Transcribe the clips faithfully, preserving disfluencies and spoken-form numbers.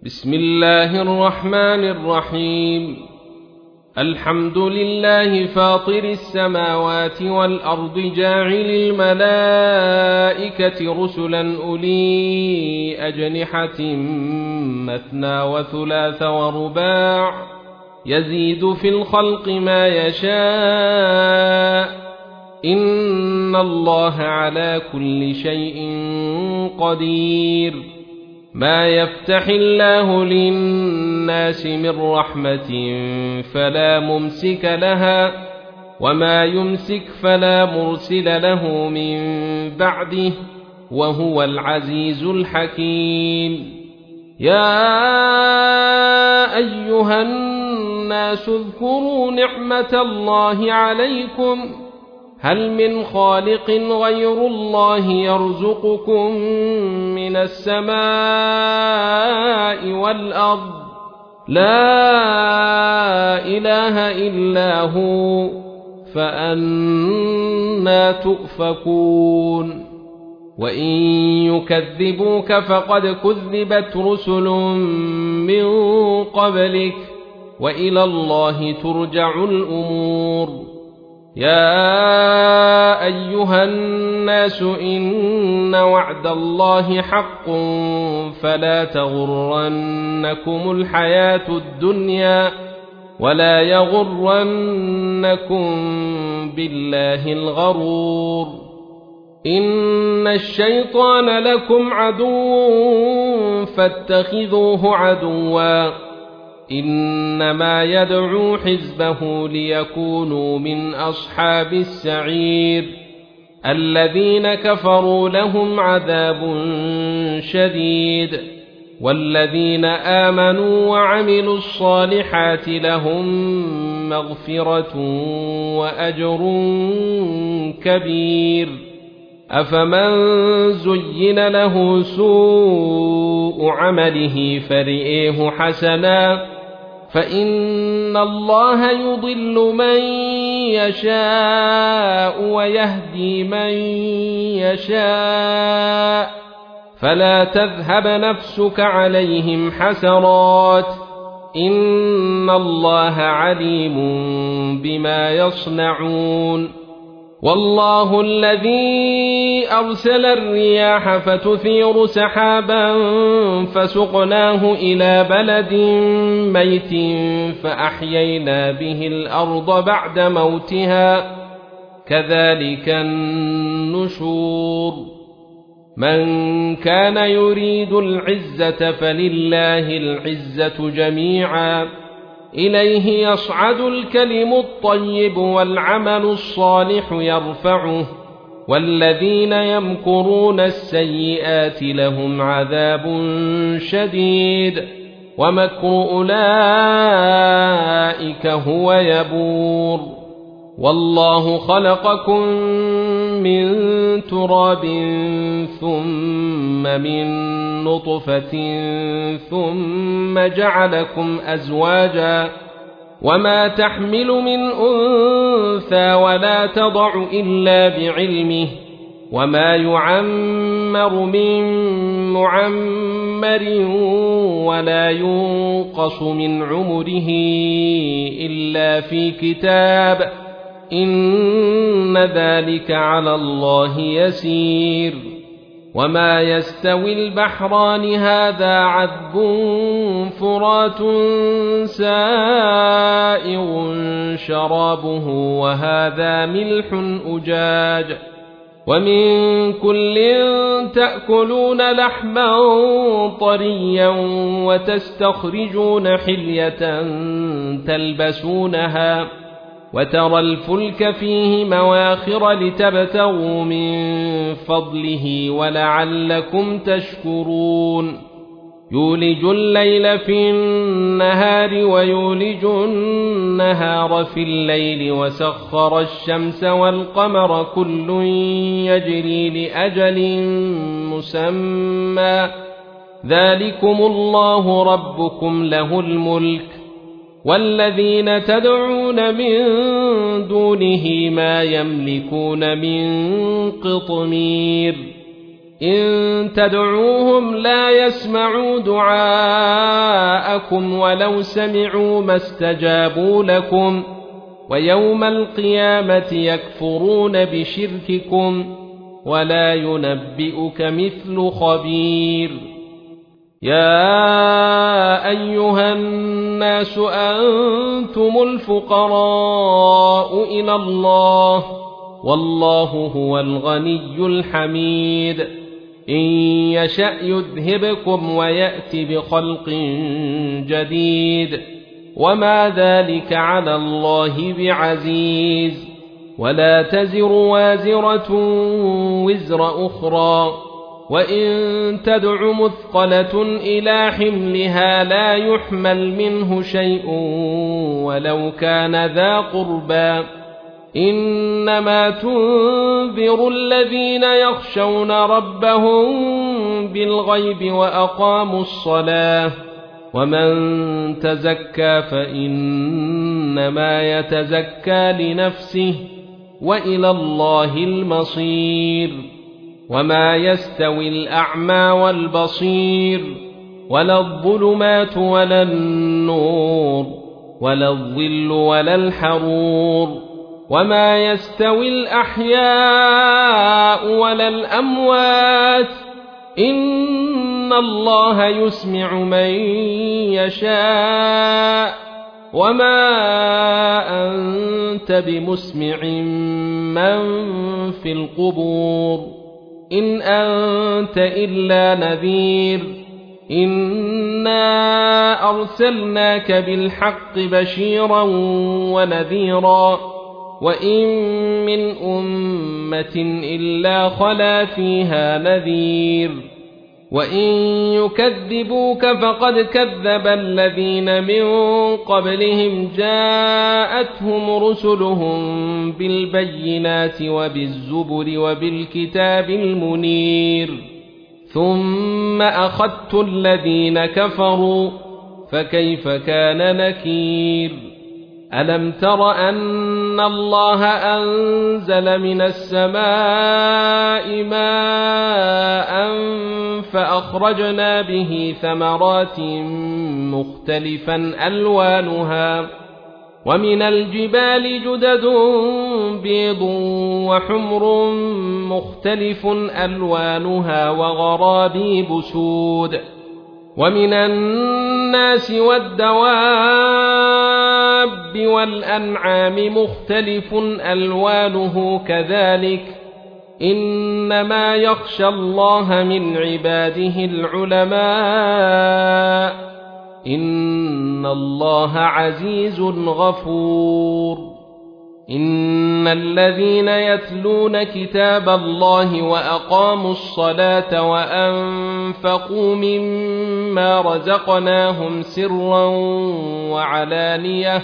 بسم الله الرحمن الرحيم. الحمد لله فاطر السماوات والأرض جاعل الملائكة رسلا أولي أجنحة مثنى وثلاث ورباع يزيد في الخلق ما يشاء إن الله على كل شيء قدير. ما يفتح الله للناس من رحمة فلا ممسك لها وما يمسك فلا مرسل له من بعده وهو العزيز الحكيم. يا أيها الناس اذكروا نعمة الله عليكم هل من خالق غير الله يرزقكم من السماء والأرض لا إله إلا هو فأنى تؤفكون. وإن يكذبوك فقد كذبت رسل من قبلك وإلى الله ترجع الأمور. يا أيها الناس إن وعد الله حق فلا تغرنكم الحياة الدنيا ولا يغرنكم بالله الغرور. إن الشيطان لكم عدو فاتخذوه عدوا إنما يدعو حزبه ليكونوا من أصحاب السعير. الذين كفروا لهم عذاب شديد والذين آمنوا وعملوا الصالحات لهم مغفرة وأجر كبير. أفمن زين له سوء عمله فرئيه حسنا فإن الله يضل من يشاء ويهدي من يشاء فلا تذهب نفسك عليهم حسرات إن الله عليم بما يصنعون. والله الذي أرسل الرياح فتثير سحابا فسقناه إلى بلد ميت فأحيينا به الأرض بعد موتها كذلك النشور. من كان يريد العزة فلله العزة جميعا إليه يصعد الكلم الطيب والعمل الصالح يرفعه والذين يمكرون السيئات لهم عذاب شديد ومكر أولئك هو يبور. والله خلقكم من تراب ثم من نطفة ثم جعلكم أزواجا وما تحمل من أنثى ولا تضع إلا بعلمه وما يعمر من معمر ولا ينقص من عمره إلا في كتاب إن ذلك على الله يسير. وما يستوي البحران هذا عذب فرات سائغ شرابه وهذا ملح أجاج ومن كل تأكلون لحما طريا وتستخرجون حلية تلبسونها وترى الفلك فيه مواخر لتبتغوا من فضله ولعلكم تشكرون. يولج الليل في النهار ويولج النهار في الليل وسخر الشمس والقمر كل يجري لأجل مسمى ذلكم الله ربكم له الملك والذين تدعون من دونه ما يملكون من قطمير. إن تدعوهم لا يسمعوا دعاءكم ولو سمعوا ما استجابوا لكم ويوم القيامة يكفرون بشرككم ولا ينبئك مثل خبير يا أيها الناس أنتم الفقراء إلى الله والله هو الغني الحميد إن يشأ يذهبكم ويأت بخلق جديد وما ذلك على الله بعزيز ولا تزر وازرة وزر أخرى وإن تدع مثقلة إلى حملها لا يحمل منه شيء ولو كان ذا قربى إنما تنذر الذين يخشون ربهم بالغيب وأقاموا الصلاة ومن تزكى فإنما يتزكى لنفسه وإلى الله المصير وما يستوي الأعمى والبصير ولا الظلمات ولا النور ولا الظل ولا الحرور وما يستوي الأحياء ولا الأموات إن الله يسمع من يشاء وما أنت بمسمع من في القبور إن أنت إلا نذير إنا أرسلناك بالحق بشيرا ونذيرا وإن من أمة إلا خلا فيها نذير وإن يكذبوك فقد كذب الذين من قبلهم جاءتهم رسلهم بالبينات وبالزبر وبالكتاب المنير ثم أخذت الذين كفروا فكيف كان نكير ألم تر أن الله أنزل من السماء ماء فأخرجنا به ثمرات مختلفا ألوانها ومن الجبال جدد بيض وحمر مختلف ألوانها وغرابيب سود ومن الناس والدواب والأنعام مختلف ألوانه كذلك إنما يخشى الله من عباده العلماء إن الله عزيز غفور إن الذين يتلون كتاب الله وأقاموا الصلاة وأنفقوا مما رزقناهم سرا وعلانية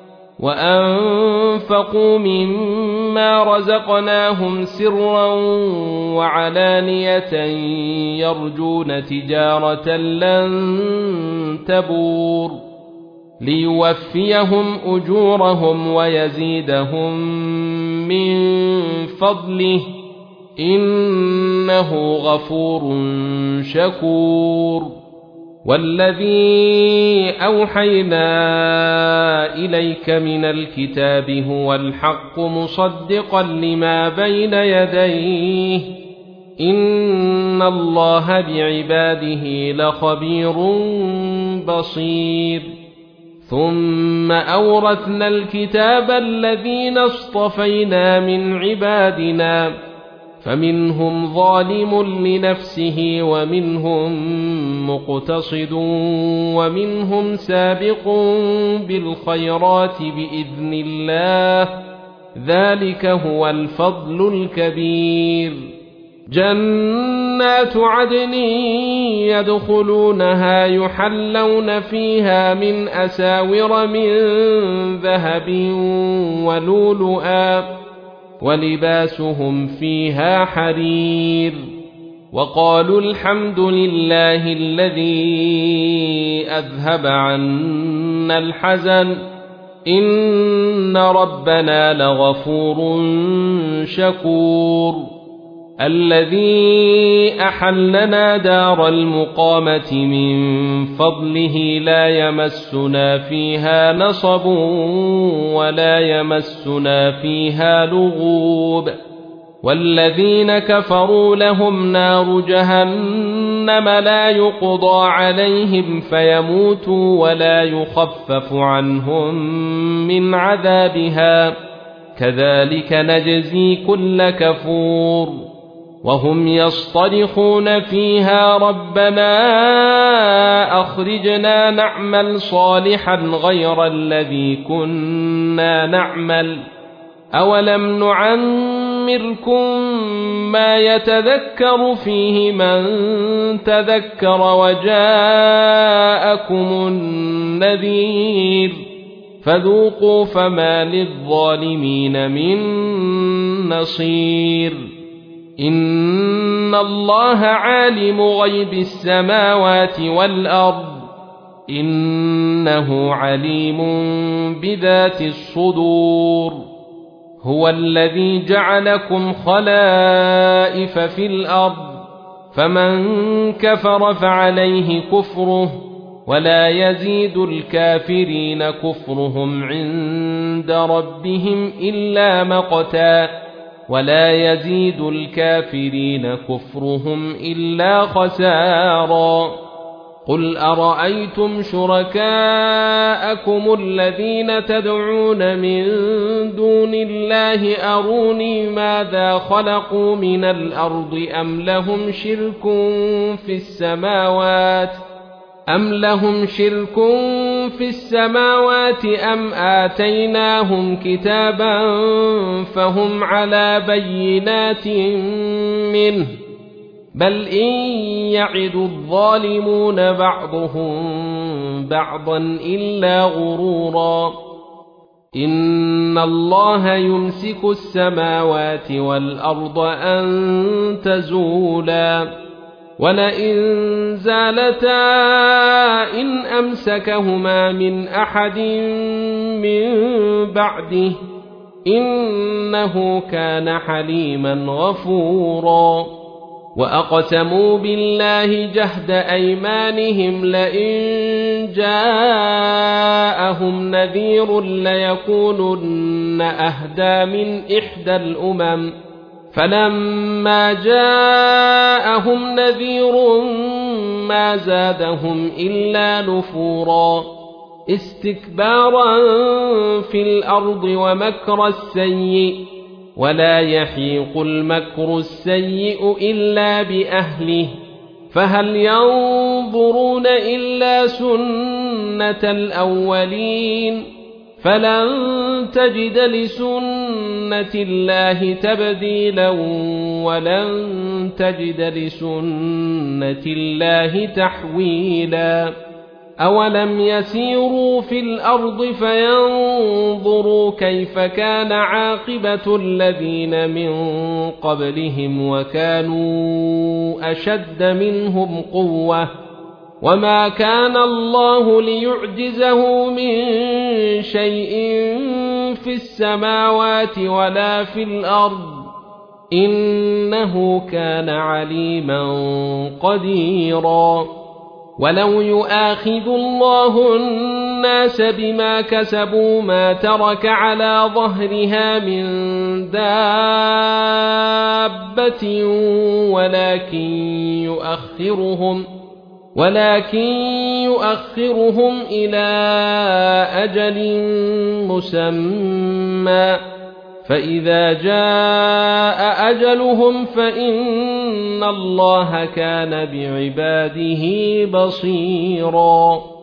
وأنفقوا مما رزقناهم سرا وعلانية يرجون تجارة لن تبور ليوفيهم أجورهم ويزيدهم من فضله إنه غفور شكور والذي أوحينا إليك من الكتاب هو الحق مصدقا لما بين يديه إن الله بعباده لخبير بصير ثم أورثنا الكتاب الذين اصطفينا من عبادنا فمنهم ظالم لنفسه ومنهم مقتصد ومنهم سابق بالخيرات بإذن الله ذلك هو الفضل الكبير جنات عدن يدخلونها يحلون فيها من أساور من ذهب ولؤلؤا ولباسهم فيها حرير وقالوا الحمد لله الذي أذهب عنا الحزن إن ربنا لغفور شكور الذي أحلنا دار المقامة من فضله لا يمسنا فيها نصب ولا يمسنا فيها لغوب والذين كفروا لهم نار جهنم لا يقضى عليهم فيموتوا ولا يخفف عنهم من عذابها كذلك نجزي كل كفور وهم يصطرخون فيها ربنا أخرجنا نعمل صالحا غير الذي كنا نعمل أولم نعمركم ما يتذكر فيه من تذكر وجاءكم النذير فذوقوا فما للظالمين من نصير إن الله عالم غيب السماوات والأرض إنه عليم بذات الصدور هو الذي جعلكم خلائف في الأرض فمن كفر فعليه كفره ولا يزيد الكافرين كفرهم عند ربهم إلا مقتا ولا يزيد الكافرين كفرهم إلا خسارا قل أرأيتم شركاءكم الذين تدعون من دون الله أروني ماذا خلقوا من الأرض أم لهم شرك في السماوات أم لهم شرك في السماوات أم آتيناهم كتابا فهم على بينات منه بل إن يعد الظالمون بعضهم بعضا إلا غرورا إن الله يمسك السماوات والأرض أن تزولا ولئن زالتا إن أمسكهما من أحد من بعده إنه كان حليما غفورا وأقسموا بالله جهد أيمانهم لئن جاءهم نذير ليكونن أهدى من إحدى الأمم فلما جاءهم نذير ما زادهم إلا نفورا استكبارا في الأرض ومكر السيء ولا يحيق المكر السيء إلا بأهله فهل ينظرون إلا سنة الأولين فلن تجد لسنة الله تبديلا ولن تجد لسنة الله تحويلا أولم يسيروا في الأرض فينظروا كيف كان عاقبة الذين من قبلهم وكانوا أشد منهم قوة وما كان الله ليعجزه من شيء في السماوات ولا في الأرض إنه كان عليما قديرا ولو يؤاخذ الله الناس بما كسبوا ما ترك على ظهرها من دابة ولكن يؤخرهم ولكن يؤخرهم إلى أجل مسمى فإذا جاء أجلهم فإن الله كان بعباده بصيرا